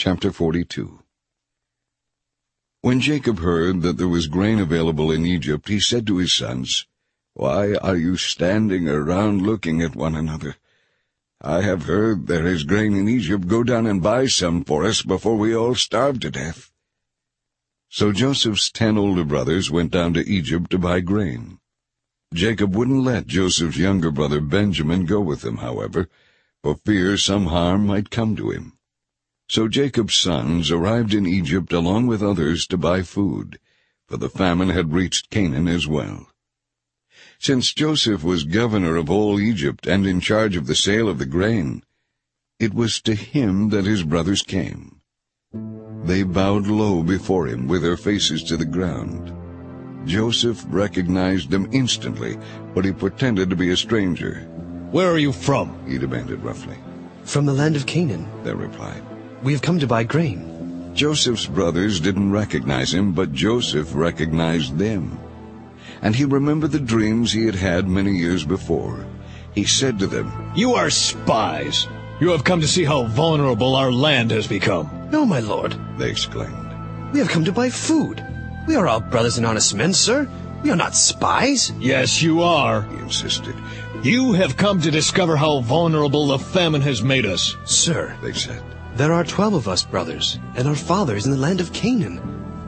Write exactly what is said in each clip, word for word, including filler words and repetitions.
Chapter forty-two. When Jacob heard that there was grain available in Egypt, he said to his sons, "Why are you standing around looking at one another? I have heard there is grain in Egypt. Go down and buy some for us before we all starve to death." So Joseph's ten older brothers went down to Egypt to buy grain. Jacob wouldn't let Joseph's younger brother Benjamin go with them, however, for fear some harm might come to him. So Jacob's sons arrived in Egypt along with others to buy food, for the famine had reached Canaan as well. Since Joseph was governor of all Egypt and in charge of the sale of the grain, it was to him that his brothers came. They bowed low before him with their faces to the ground. Joseph recognized them instantly, but he pretended to be a stranger. "Where are you from?" he demanded roughly. "From the land of Canaan," they replied. "We have come to buy grain." Joseph's brothers didn't recognize him, but Joseph recognized them. And he remembered the dreams he had had many years before. He said to them, "You are spies. You have come to see how vulnerable our land has become." "No, my lord," they exclaimed. "We have come to buy food. We are all brothers and honest men, sir. We are not spies." "Yes, you are," he insisted. "You have come to discover how vulnerable the famine has made us." "Sir," they said, "there are twelve of us brothers, and our father is in the land of Canaan.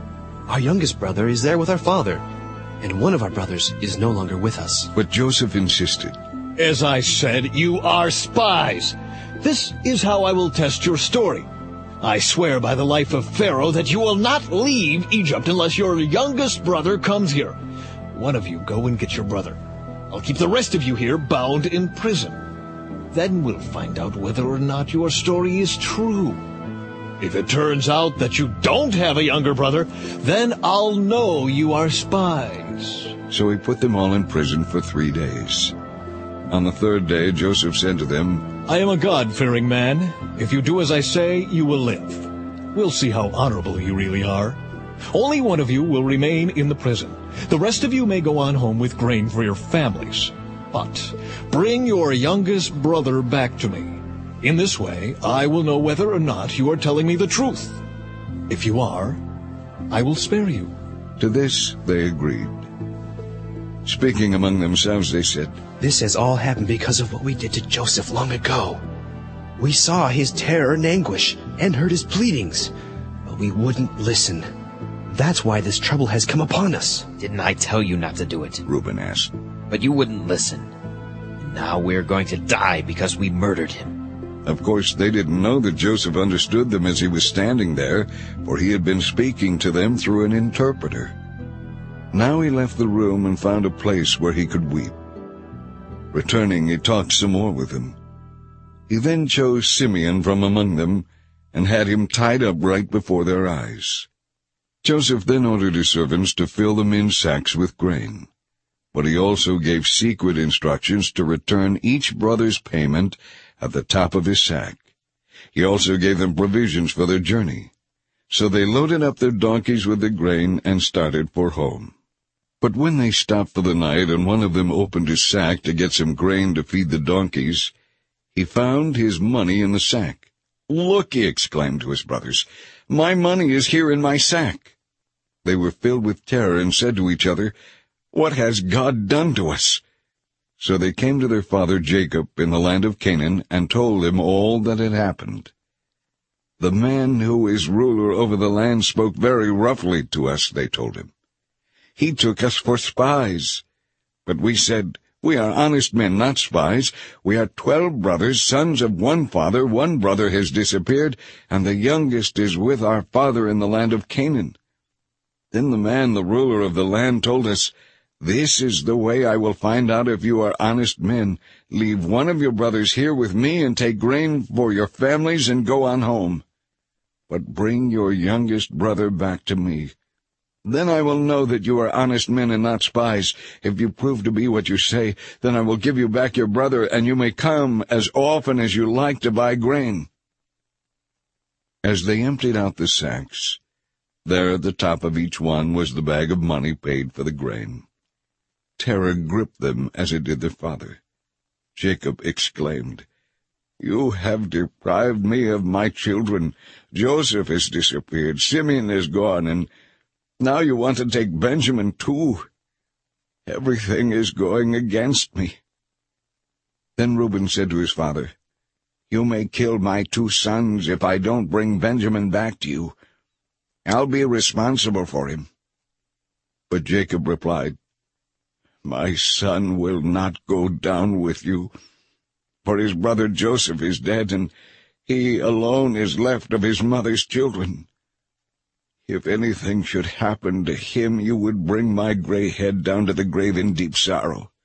Our youngest brother is there with our father, and one of our brothers is no longer with us." But Joseph insisted. "As I said, you are spies. This is how I will test your story. I swear by the life of Pharaoh that you will not leave Egypt unless your youngest brother comes here. One of you go and get your brother. I'll keep the rest of you here bound in prison. Then we'll find out whether or not your story is true. If it turns out that you don't have a younger brother, then I'll know you are spies." So he put them all in prison for three days. On the third day, Joseph said to them, "I am a God-fearing man. If you do as I say, you will live. We'll see how honorable you really are. Only one of you will remain in the prison. The rest of you may go on home with grain for your families. But bring your youngest brother back to me. In this way, I will know whether or not you are telling me the truth. If you are, I will spare you." To this they agreed. Speaking among themselves, they said, "This has all happened because of what we did to Joseph long ago. We saw his terror and anguish and heard his pleadings, but we wouldn't listen. That's why this trouble has come upon us." "Didn't I tell you not to do it?" Reuben asked. "But you wouldn't listen. And now we're going to die because we murdered him." Of course, they didn't know that Joseph understood them as he was standing there, for he had been speaking to them through an interpreter. Now he left the room and found a place where he could weep. Returning, he talked some more with them. He then chose Simeon from among them and had him tied up right before their eyes. Joseph then ordered his servants to fill the men's sacks with grain. But he also gave secret instructions to return each brother's payment at the top of his sack. He also gave them provisions for their journey. So they loaded up their donkeys with the grain and started for home. But when they stopped for the night and one of them opened his sack to get some grain to feed the donkeys, he found his money in the sack. "Look," he exclaimed to his brothers, "my money is here in my sack." They were filled with terror and said to each other, "What has God done to us?" So they came to their father Jacob in the land of Canaan and told him all that had happened. "The man who is ruler over the land spoke very roughly to us," they told him. "He took us for spies. But we said, 'We are honest men, not spies. We are twelve brothers, sons of one father. One brother has disappeared, and the youngest is with our father in the land of Canaan.' Then the man, the ruler of the land, told us, 'This is the way I will find out if you are honest men. Leave one of your brothers here with me and take grain for your families and go on home. But bring your youngest brother back to me. Then I will know that you are honest men and not spies. If you prove to be what you say, then I will give you back your brother, and you may come as often as you like to buy grain.'" As they emptied out the sacks, there at the top of each one was the bag of money paid for the grain. Terror gripped them as it did their father. Jacob exclaimed, You have deprived me of my children. Joseph has disappeared, Simeon is gone, and now you want to take Benjamin too. Everything is going against me." Then Reuben said to his father, "You may kill my two sons if I don't bring Benjamin back to you. I'll be responsible for him." But Jacob replied, "My son will not go down with you, for his brother Joseph is dead, and he alone is left of his mother's children. If anything should happen to him, you would bring my gray head down to the grave in deep sorrow."